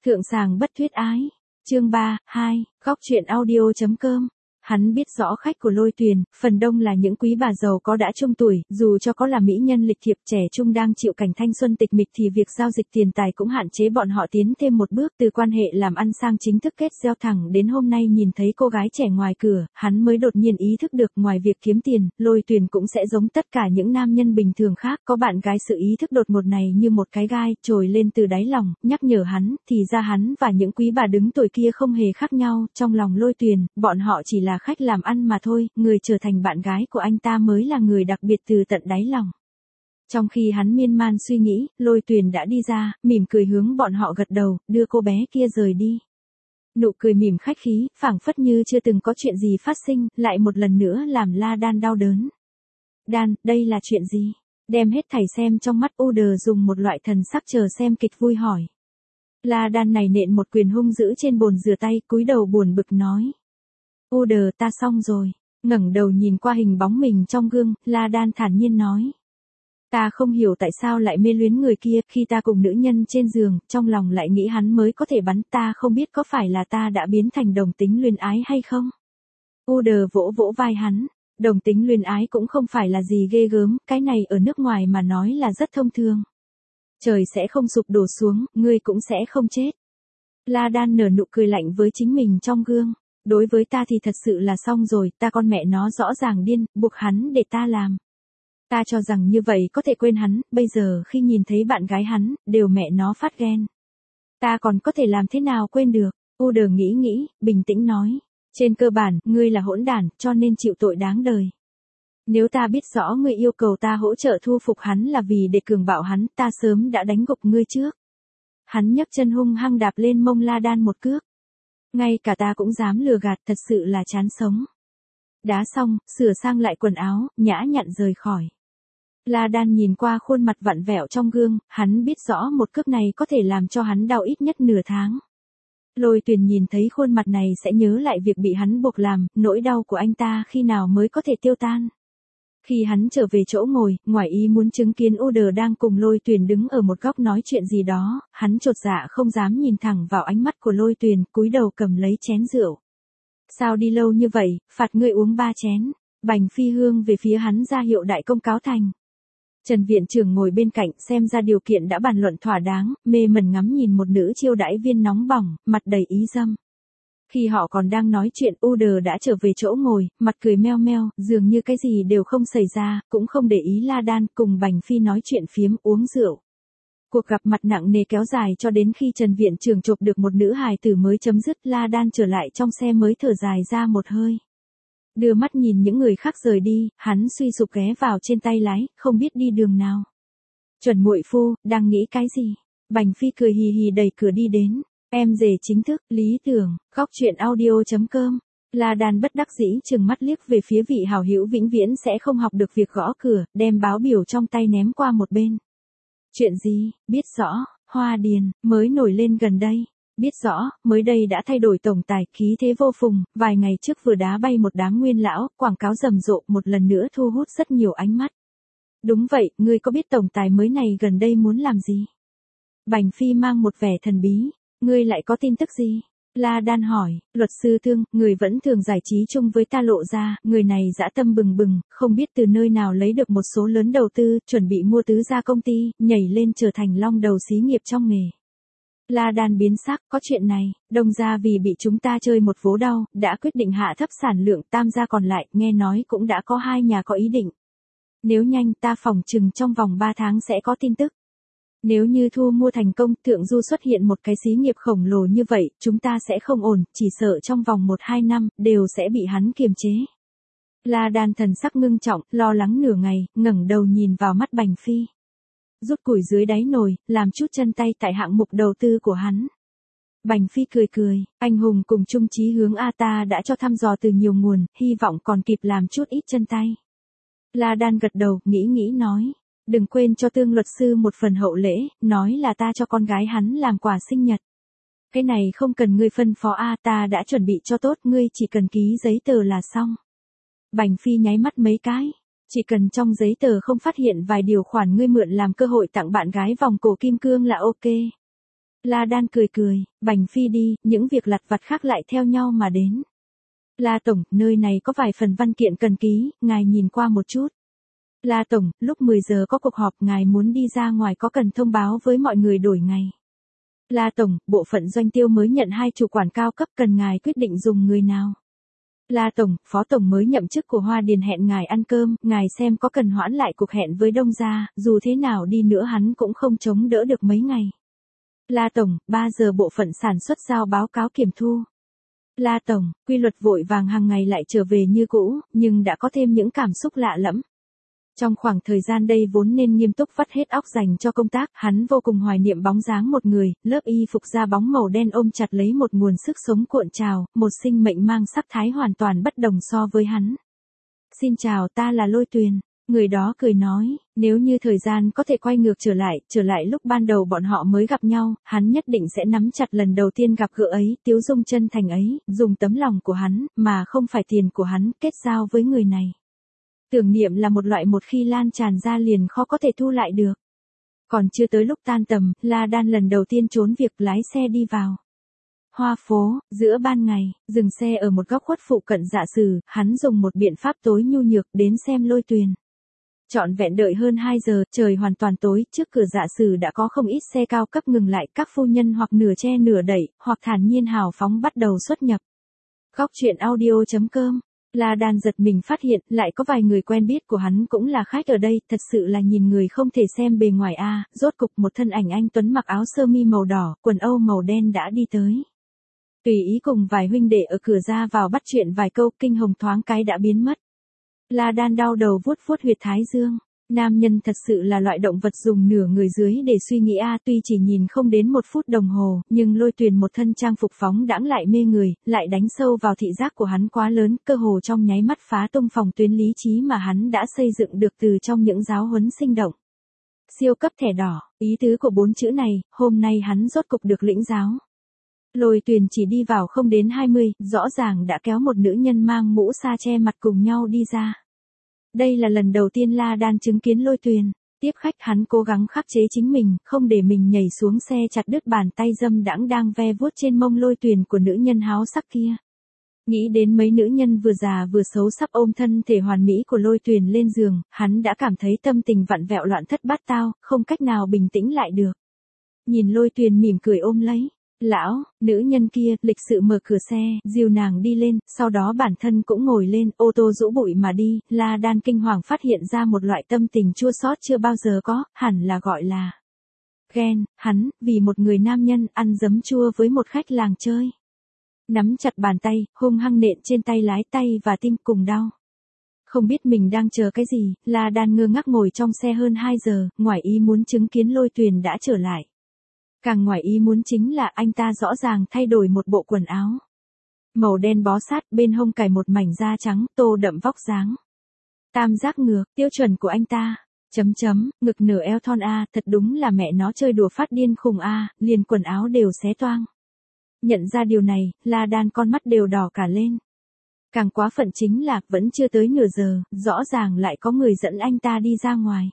Thượng sàng bất thuyết ái. Chương 3, 2, góc truyện audio.com. Hắn biết rõ khách của Lôi Tuyền, phần đông là những quý bà giàu có đã trung tuổi, dù cho có là mỹ nhân lịch thiệp trẻ trung đang chịu cảnh thanh xuân tịch mịch thì việc giao dịch tiền tài cũng hạn chế bọn họ tiến thêm một bước từ quan hệ làm ăn sang chính thức kết giao. Thẳng đến hôm nay nhìn thấy cô gái trẻ ngoài cửa, hắn mới đột nhiên ý thức được ngoài việc kiếm tiền, Lôi Tuyền cũng sẽ giống tất cả những nam nhân bình thường khác, có bạn gái. Sự ý thức đột ngột này như một cái gai trồi lên từ đáy lòng, nhắc nhở hắn, thì ra hắn và những quý bà đứng tuổi kia không hề khác nhau. Trong lòng Lôi Tuyền, bọn họ chỉ là khách làm ăn mà thôi, người trở thành bạn gái của anh ta mới là người đặc biệt từ tận đáy lòng. Trong khi hắn miên man suy nghĩ, Lôi Tuyền đã đi ra, mỉm cười hướng bọn họ gật đầu, đưa cô bé kia rời đi. Nụ cười mỉm khách khí, phảng phất như chưa từng có chuyện gì phát sinh, lại một lần nữa làm La Đan đau đớn. Đan, đây là chuyện gì? Đem hết thảy xem trong mắt Uder dùng một loại thần sắc chờ xem kịch vui hỏi. La Đan này nện một quyền hung dữ trên bồn rửa tay, cúi đầu buồn bực nói. Uder, ta xong rồi. Ngẩng đầu nhìn qua hình bóng mình trong gương, La Đan thản nhiên nói. Ta không hiểu tại sao lại mê luyến người kia, khi ta cùng nữ nhân trên giường, trong lòng lại nghĩ hắn mới có thể bắn ta, không biết có phải là ta đã biến thành đồng tính luyến ái hay không? Uder vỗ vỗ vai hắn. Đồng tính luyến ái cũng không phải là gì ghê gớm, cái này ở nước ngoài mà nói là rất thông thường. Trời sẽ không sụp đổ xuống, ngươi cũng sẽ không chết. La Đan nở nụ cười lạnh với chính mình trong gương. Đối với ta thì thật sự là xong rồi, ta con mẹ nó rõ ràng điên, buộc hắn để ta làm. Ta cho rằng như vậy có thể quên hắn, bây giờ khi nhìn thấy bạn gái hắn, đều mẹ nó phát ghen. Ta còn có thể làm thế nào quên được? Uder nghĩ, bình tĩnh nói. Trên cơ bản, ngươi là hỗn đản, cho nên chịu tội đáng đời. Nếu ta biết rõ ngươi yêu cầu ta hỗ trợ thu phục hắn là vì để cường bạo hắn, ta sớm đã đánh gục ngươi trước. Hắn nhấc chân hung hăng đạp lên mông La Đan một cước. Ngay cả ta cũng dám lừa gạt, thật sự là chán sống. Đá xong, sửa sang lại quần áo, nhã nhặn rời khỏi. La Đan nhìn qua khuôn mặt vặn vẹo trong gương, hắn biết rõ một cước này có thể làm cho hắn đau ít nhất nửa tháng. Lôi Tuyền nhìn thấy khuôn mặt này sẽ nhớ lại việc bị hắn buộc làm, nỗi đau của anh ta khi nào mới có thể tiêu tan. Khi hắn trở về chỗ ngồi, ngoài ý muốn chứng kiến Uder đang cùng Lôi Tuyền đứng ở một góc nói chuyện gì đó, hắn chột dạ không dám nhìn thẳng vào ánh mắt của Lôi Tuyền, cúi đầu cầm lấy chén rượu. Sao đi lâu như vậy, phạt ngươi uống 3 chén. Bành Phi Hương về phía hắn ra hiệu đại công cáo thành. Trần viện trưởng ngồi bên cạnh xem ra điều kiện đã bàn luận thỏa đáng, mê mẩn ngắm nhìn một nữ chiêu đãi viên nóng bỏng, mặt đầy ý dâm. Khi họ còn đang nói chuyện, Uder đã trở về chỗ ngồi, mặt cười meo meo, dường như cái gì đều không xảy ra, cũng không để ý La Đan, cùng Bành Phi nói chuyện phiếm uống rượu. Cuộc gặp mặt nặng nề kéo dài cho đến khi Trần viện trưởng chộp được một nữ hài tử mới chấm dứt. La Đan trở lại trong xe mới thở dài ra một hơi. Đưa mắt nhìn những người khác rời đi, hắn suy sụp ghé vào trên tay lái, không biết đi đường nào. Chuẩn muội phu, đang nghĩ cái gì? Bành Phi cười hì hì đẩy cửa đi đến. Em rể chính thức, lý tưởng, góc truyện audio.com. La Đan bất đắc dĩ chừng mắt liếc về phía vị hảo hữu vĩnh viễn sẽ không học được việc gõ cửa, đem báo biểu trong tay ném qua một bên. Chuyện gì? Biết rõ, Hoa Điền, mới nổi lên gần đây. Biết rõ, mới đây đã thay đổi tổng tài, khí thế vô phùng, vài ngày trước vừa đá bay một đám nguyên lão, quảng cáo rầm rộ, một lần nữa thu hút rất nhiều ánh mắt. Đúng vậy, ngươi có biết tổng tài mới này gần đây muốn làm gì? Bành Phi mang một vẻ thần bí, ngươi lại có tin tức gì? La Đan hỏi, luật sư Thương, người vẫn thường giải trí chung với ta lộ ra, người này dã tâm bừng bừng, không biết từ nơi nào lấy được một số lớn đầu tư, chuẩn bị mua tứ gia công ty, nhảy lên trở thành long đầu xí nghiệp trong nghề. La Đan biến sắc, có chuyện này, Đông gia vì bị chúng ta chơi một vố đau, đã quyết định hạ thấp sản lượng, Tam gia còn lại, nghe nói cũng đã có 2 nhà có ý định. Nếu nhanh, ta phỏng chừng trong vòng 3 tháng sẽ có tin tức. Nếu như thu mua thành công, Thượng Du xuất hiện một cái xí nghiệp khổng lồ như vậy, chúng ta sẽ không ổn, chỉ sợ trong vòng 1-2 năm, đều sẽ bị hắn kiềm chế. La Đan thần sắc ngưng trọng, lo lắng nửa ngày, ngẩng đầu nhìn vào mắt Bành Phi. Rút củi dưới đáy nồi, làm chút chân tay tại hạng mục đầu tư của hắn. Bành Phi cười, anh hùng cùng chung chí hướng A ta đã cho thăm dò từ nhiều nguồn, hy vọng còn kịp làm chút ít chân tay. La Đan gật đầu, nghĩ nói. Đừng quên cho Tương luật sư một phần hậu lễ, nói là ta cho con gái hắn làm quà sinh nhật. Cái này không cần ngươi phân phó A, ta đã chuẩn bị cho tốt, ngươi chỉ cần ký giấy tờ là xong. Bành Phi nháy mắt mấy cái. Chỉ cần trong giấy tờ không phát hiện vài điều khoản ngươi mượn làm cơ hội tặng bạn gái vòng cổ kim cương là ok. La Đan cười cười, bành phi đi, những việc lặt vặt khác lại theo nhau mà đến. La Tổng, nơi này có vài phần văn kiện cần ký, ngài nhìn qua một chút. La Tổng, lúc 10 giờ có cuộc họp, ngài muốn đi ra ngoài có cần thông báo với mọi người đổi ngày. La Tổng, bộ phận doanh tiêu mới nhận 2 chủ quản cao cấp, cần ngài quyết định dùng người nào. La Tổng, Phó Tổng mới nhậm chức của Hoa Điền hẹn ngài ăn cơm, ngài xem có cần hoãn lại cuộc hẹn với Đông Gia, dù thế nào đi nữa hắn cũng không chống đỡ được mấy ngày. La Tổng, 3 giờ bộ phận sản xuất giao báo cáo kiểm thu. La Tổng, quy luật vội vàng hàng ngày lại trở về như cũ, nhưng đã có thêm những cảm xúc lạ lẫm. Trong khoảng thời gian đây vốn nên nghiêm túc vắt hết óc dành cho công tác, hắn vô cùng hoài niệm bóng dáng một người, lớp y phục da bóng màu đen ôm chặt lấy một nguồn sức sống cuộn trào, một sinh mệnh mang sắc thái hoàn toàn bất đồng so với hắn. Xin chào, ta là Lôi Tuyền. Người đó cười nói, nếu như thời gian có thể quay ngược trở lại lúc ban đầu bọn họ mới gặp nhau, hắn nhất định sẽ nắm chặt lần đầu tiên gặp gỡ ấy, tiếu dung chân thành ấy, dùng tấm lòng của hắn, mà không phải tiền của hắn, kết giao với người này. Tưởng niệm là một loại một khi lan tràn ra liền khó có thể thu lại được. Còn chưa tới lúc tan tầm, La Đan lần đầu tiên trốn việc lái xe đi vào Hoa phố, giữa ban ngày, dừng xe ở một góc khuất phụ cận Dạ Sử, hắn dùng một biện pháp tối nhu nhược đến xem Lôi Tuyền. Trọn vẹn đợi hơn 2 giờ, trời hoàn toàn tối, trước cửa Dạ Sử đã có không ít xe cao cấp ngừng lại, các phu nhân hoặc nửa che nửa đẩy, hoặc thản nhiên hào phóng bắt đầu xuất nhập. Góc truyện audio.com. La Đan giật mình phát hiện, lại có vài người quen biết của hắn cũng là khách ở đây, thật sự là nhìn người không thể xem bề ngoài a. Rốt cục một thân ảnh anh tuấn mặc áo sơ mi màu đỏ, quần âu màu đen đã đi tới. Tùy ý cùng vài huynh đệ ở cửa ra vào bắt chuyện vài câu, kinh hồng thoáng cái đã biến mất. La Đan đau đầu vuốt vuốt huyệt thái dương. Nam nhân thật sự là loại động vật dùng nửa người dưới để suy nghĩ a, tuy chỉ nhìn không đến 1 phút đồng hồ, nhưng Lôi Tuyền một thân trang phục phóng đãng lại mê người, lại đánh sâu vào thị giác của hắn quá lớn, cơ hồ trong nháy mắt phá tung phòng tuyến lý trí mà hắn đã xây dựng được từ trong những giáo huấn sinh động. Siêu cấp thẻ đỏ, ý tứ của 4 chữ này, hôm nay hắn rốt cục được lĩnh giáo. Lôi Tuyền chỉ đi vào không đến 20, rõ ràng đã kéo một nữ nhân mang mũ sa che mặt cùng nhau đi ra. Đây là lần đầu tiên La Đan chứng kiến Lôi Tuyền. Tiếp khách hắn cố gắng khắc chế chính mình, không để mình nhảy xuống xe chặt đứt bàn tay dâm đãng đang ve vuốt trên mông Lôi Tuyền của nữ nhân háo sắc kia. Nghĩ đến mấy nữ nhân vừa già vừa xấu sắp ôm thân thể hoàn mỹ của Lôi Tuyền lên giường, hắn đã cảm thấy tâm tình vặn vẹo loạn thất bát tao, không cách nào bình tĩnh lại được. Nhìn Lôi Tuyền mỉm cười ôm lấy. Lão, nữ nhân kia, lịch sự mở cửa xe, dìu nàng đi lên, sau đó bản thân cũng ngồi lên, ô tô rũ bụi mà đi. La Đan kinh hoàng phát hiện ra một loại tâm tình chua xót chưa bao giờ có, hẳn là gọi là ghen. Hắn, vì một người nam nhân, ăn giấm chua với một khách làng chơi. Nắm chặt bàn tay, hung hăng nện trên tay lái, tay và tim cùng đau. Không biết mình đang chờ cái gì, La Đan ngơ ngác ngồi trong xe hơn 2 giờ, ngoài ý muốn chứng kiến Lôi Tuyền đã trở lại. Càng ngoài ý muốn chính là anh ta rõ ràng thay đổi một bộ quần áo. Màu đen bó sát, bên hông cài một mảnh da trắng, tô đậm vóc dáng. Tam giác ngược, tiêu chuẩn của anh ta. Ngực nở eo thon a, thật đúng là mẹ nó chơi đùa phát điên khùng a, liền quần áo đều xé toang. Nhận ra điều này, La Đan con mắt đều đỏ cả lên. Càng quá phận chính là, vẫn chưa tới nửa giờ, rõ ràng lại có người dẫn anh ta đi ra ngoài.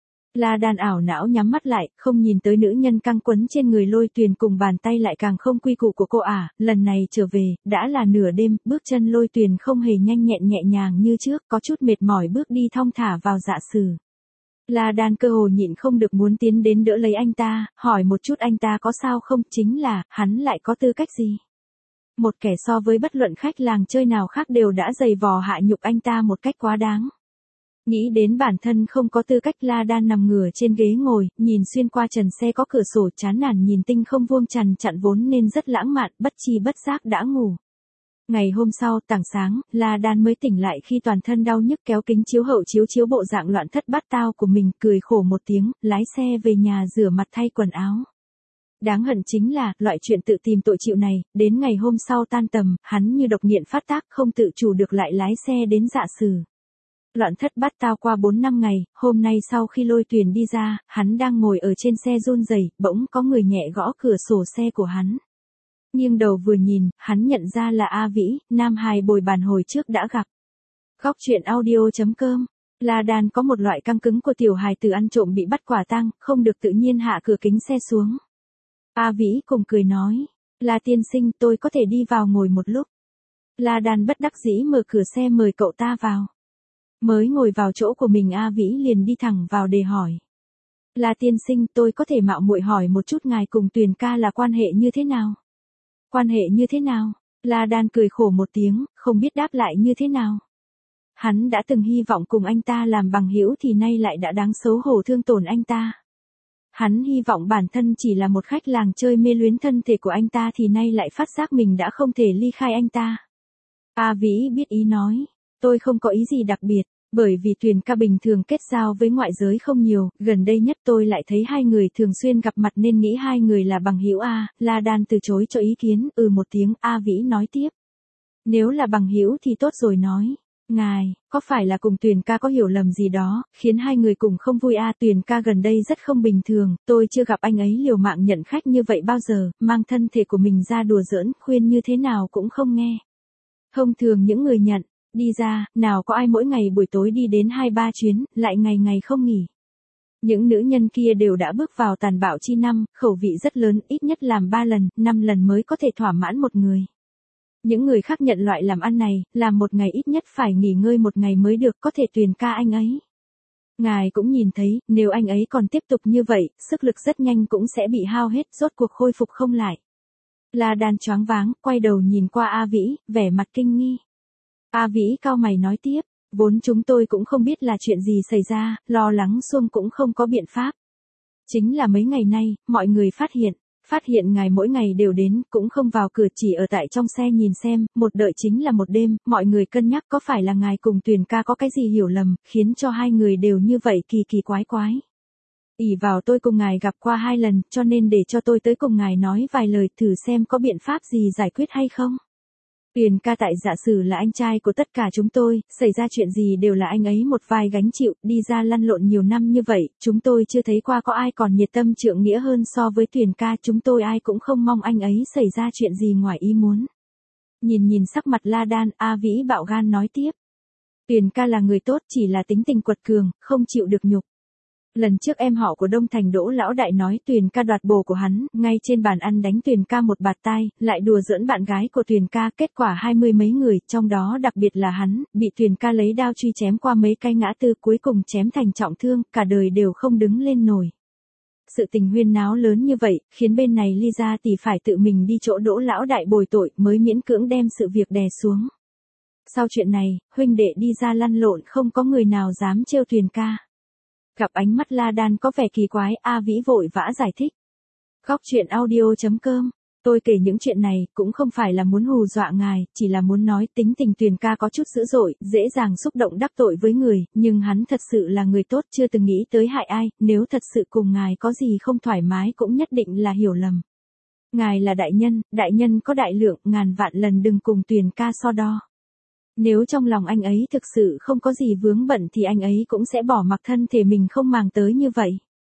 La Đan ảo não nhắm mắt lại, không nhìn tới nữ nhân căng quấn trên người Lôi Tuyền cùng bàn tay lại càng không quy củ của cô lần này trở về, đã là nửa đêm, bước chân Lôi Tuyền không hề nhanh nhẹn nhẹ nhàng như trước, có chút mệt mỏi bước đi thong thả vào Dạ Sử. La Đan cơ hồ nhịn không được muốn tiến đến đỡ lấy anh ta, hỏi một chút anh ta có sao không, chính là, hắn lại có tư cách gì? Một kẻ so với bất luận khách làng chơi nào khác đều đã giày vò hạ nhục anh ta một cách quá đáng. Nghĩ đến bản thân không có tư cách, La Đan nằm ngửa trên ghế ngồi, nhìn xuyên qua trần xe có cửa sổ, chán nản nhìn tinh không vuông trần chặn vốn nên rất lãng mạn, bất chi bất giác đã ngủ. Ngày hôm sau, tảng sáng, La Đan mới tỉnh lại khi toàn thân đau nhức, kéo kính chiếu hậu chiếu bộ dạng loạn thất bát tao của mình, cười khổ một tiếng, lái xe về nhà rửa mặt thay quần áo. Đáng hận chính là, loại chuyện tự tìm tội chịu này, đến ngày hôm sau tan tầm, hắn như độc nghiện phát tác, không tự chủ được lại lái xe đến Dạ Sử. Loạn thất bát tao qua 4 năm ngày, hôm nay sau khi Lôi Tuyền đi ra, hắn đang ngồi ở trên xe run rẩy, bỗng có người nhẹ gõ cửa sổ xe của hắn. Nghiêng đầu vừa nhìn, hắn nhận ra là A Vĩ, nam hài bồi bàn hồi trước đã gặp. Góc truyện audio.com. La Đan có một loại căng cứng của tiểu hài tử ăn trộm bị bắt quả tang, không được tự nhiên hạ cửa kính xe xuống. A Vĩ cùng cười nói. La tiên sinh, tôi có thể đi vào ngồi một lúc. La Đan bất đắc dĩ mở cửa xe mời cậu ta vào. Mới ngồi vào chỗ của mình A Vĩ liền đi thẳng vào để hỏi. La tiên sinh, tôi có thể mạo muội hỏi một chút ngài cùng Tuyền ca là quan hệ như thế nào? Quan hệ như thế nào? La Đan cười khổ một tiếng, không biết đáp lại như thế nào. Hắn đã từng hy vọng cùng anh ta làm bằng hữu thì nay lại đã đáng xấu hổ thương tổn anh ta. Hắn hy vọng bản thân chỉ là một khách làng chơi mê luyến thân thể của anh ta thì nay lại phát giác mình đã không thể ly khai anh ta. A Vĩ biết ý nói, tôi không có ý gì đặc biệt, bởi vì Tuyền ca bình thường kết giao với ngoại giới không nhiều, gần đây nhất tôi lại thấy hai người thường xuyên gặp mặt nên nghĩ hai người là bằng hữu a. La Đan từ chối cho ý kiến, một tiếng. A Vĩ nói tiếp. Nếu là bằng hữu thì tốt rồi nói. Ngài, có phải là cùng Tuyền ca có hiểu lầm gì đó, khiến hai người cùng không vui a? Tuyền ca gần đây rất không bình thường, tôi chưa gặp anh ấy liều mạng nhận khách như vậy bao giờ, mang thân thể của mình ra đùa giỡn, khuyên như thế nào cũng không nghe. Thông thường những người nhận, đi ra, nào có ai mỗi ngày buổi tối đi đến 2-3 chuyến, lại ngày ngày không nghỉ. Những nữ nhân kia đều đã bước vào tàn bạo chi năm, khẩu vị rất lớn, ít nhất làm 3 lần, 5 lần mới có thể thỏa mãn một người. Những người khác nhận loại làm ăn này, làm một ngày ít nhất phải nghỉ ngơi một ngày mới được, có thể Tuyền ca anh ấy. Ngài cũng nhìn thấy, nếu anh ấy còn tiếp tục như vậy, sức lực rất nhanh cũng sẽ bị hao hết, rốt cuộc khôi phục không lại. La Đan choáng váng, quay đầu nhìn qua A Vĩ, vẻ mặt kinh nghi. A Vĩ cau mày nói tiếp, vốn chúng tôi cũng không biết là chuyện gì xảy ra, lo lắng xuông cũng không có biện pháp. Chính là mấy ngày nay, mọi người phát hiện ngài mỗi ngày đều đến, cũng không vào cửa, chỉ ở tại trong xe nhìn xem, một đợi chính là một đêm, mọi người cân nhắc có phải là ngài cùng Tuyền ca có cái gì hiểu lầm, khiến cho hai người đều như vậy kỳ kỳ quái quái. Ỷ vào tôi cùng ngài gặp qua 2 lần, cho nên để cho tôi tới cùng ngài nói vài lời thử xem có biện pháp gì giải quyết hay không. Tuyền ca tại giả sử là anh trai của tất cả chúng tôi, xảy ra chuyện gì đều là anh ấy một vai gánh chịu, đi ra lăn lộn nhiều năm như vậy, chúng tôi chưa thấy qua có ai còn nhiệt tâm trượng nghĩa hơn so với Tuyền ca, chúng tôi ai cũng không mong anh ấy xảy ra chuyện gì ngoài ý muốn. Nhìn sắc mặt La Đan, A Vĩ bạo gan nói tiếp. Tuyền ca là người tốt, chỉ là tính tình quật cường, không chịu được nhục. Lần trước em họ của Đông Thành Đỗ lão đại nói Tuyền ca đoạt bồ của hắn, ngay trên bàn ăn đánh Tuyền ca một bạt tai, lại đùa giỡn bạn gái của Tuyền ca, kết quả 20 mấy người, trong đó đặc biệt là hắn, bị Tuyền ca lấy đao truy chém qua mấy cái ngã tư, cuối cùng chém thành trọng thương, cả đời đều không đứng lên nổi. Sự tình huyên náo lớn như vậy, khiến bên này Ly gia tỷ phải tự mình đi chỗ Đỗ lão đại bồi tội, mới miễn cưỡng đem sự việc đè xuống. Sau chuyện này, huynh đệ đi ra lăn lộn, không có người nào dám trêu Tuyền ca. Gặp ánh mắt La Đan có vẻ kỳ quái, A Vĩ vội vã giải thích. Góc truyện audio.com. Tôi kể những chuyện này, cũng không phải là muốn hù dọa ngài, chỉ là muốn nói tính tình Tuyền ca có chút dữ dội, dễ dàng xúc động đắc tội với người, nhưng hắn thật sự là người tốt, chưa từng nghĩ tới hại ai, nếu thật sự cùng ngài có gì không thoải mái cũng nhất định là hiểu lầm. Ngài là đại nhân có đại lượng, ngàn vạn lần đừng cùng Tuyền ca so đo. Nếu trong lòng anh ấy thực sự không có gì vướng bận thì anh ấy cũng sẽ bỏ mặc thân thể mình không màng tới như vậy.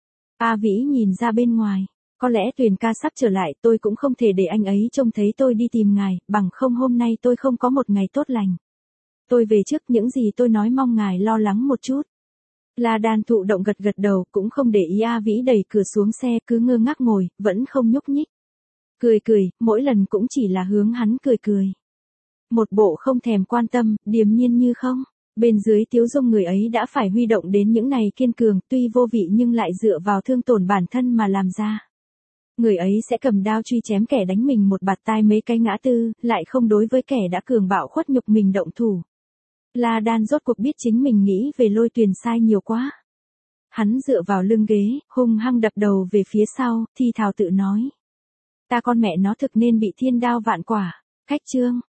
A Vĩ nhìn ra bên ngoài, có lẽ Tuyền ca sắp trở lại, tôi cũng không thể để anh ấy trông thấy tôi đi tìm ngài, bằng không hôm nay tôi không có một ngày tốt lành. Tôi về trước, những gì tôi nói mong ngài lo lắng một chút. La Đan thụ động gật gật đầu, cũng không để ý. A Vĩ đẩy cửa xuống xe, cứ ngơ ngác ngồi, vẫn không nhúc nhích. Cười, mỗi lần cũng chỉ là hướng hắn cười. Một bộ không thèm quan tâm, điềm nhiên như không. Bên dưới tiếu dung người ấy đã phải huy động đến những này kiên cường, tuy vô vị nhưng lại dựa vào thương tổn bản thân mà làm ra. Người ấy sẽ cầm đao truy chém kẻ đánh mình một bạt tai mấy cái ngã tư, lại không đối với kẻ đã cường bạo khuất nhục mình động thủ. La Đan rốt cuộc biết chính mình nghĩ về Lôi Tuyền sai nhiều quá. Hắn dựa vào lưng ghế, hung hăng đập đầu về phía sau, thì thào tự nói. Ta con mẹ nó thực nên bị thiên đao vạn quả. Khách chương.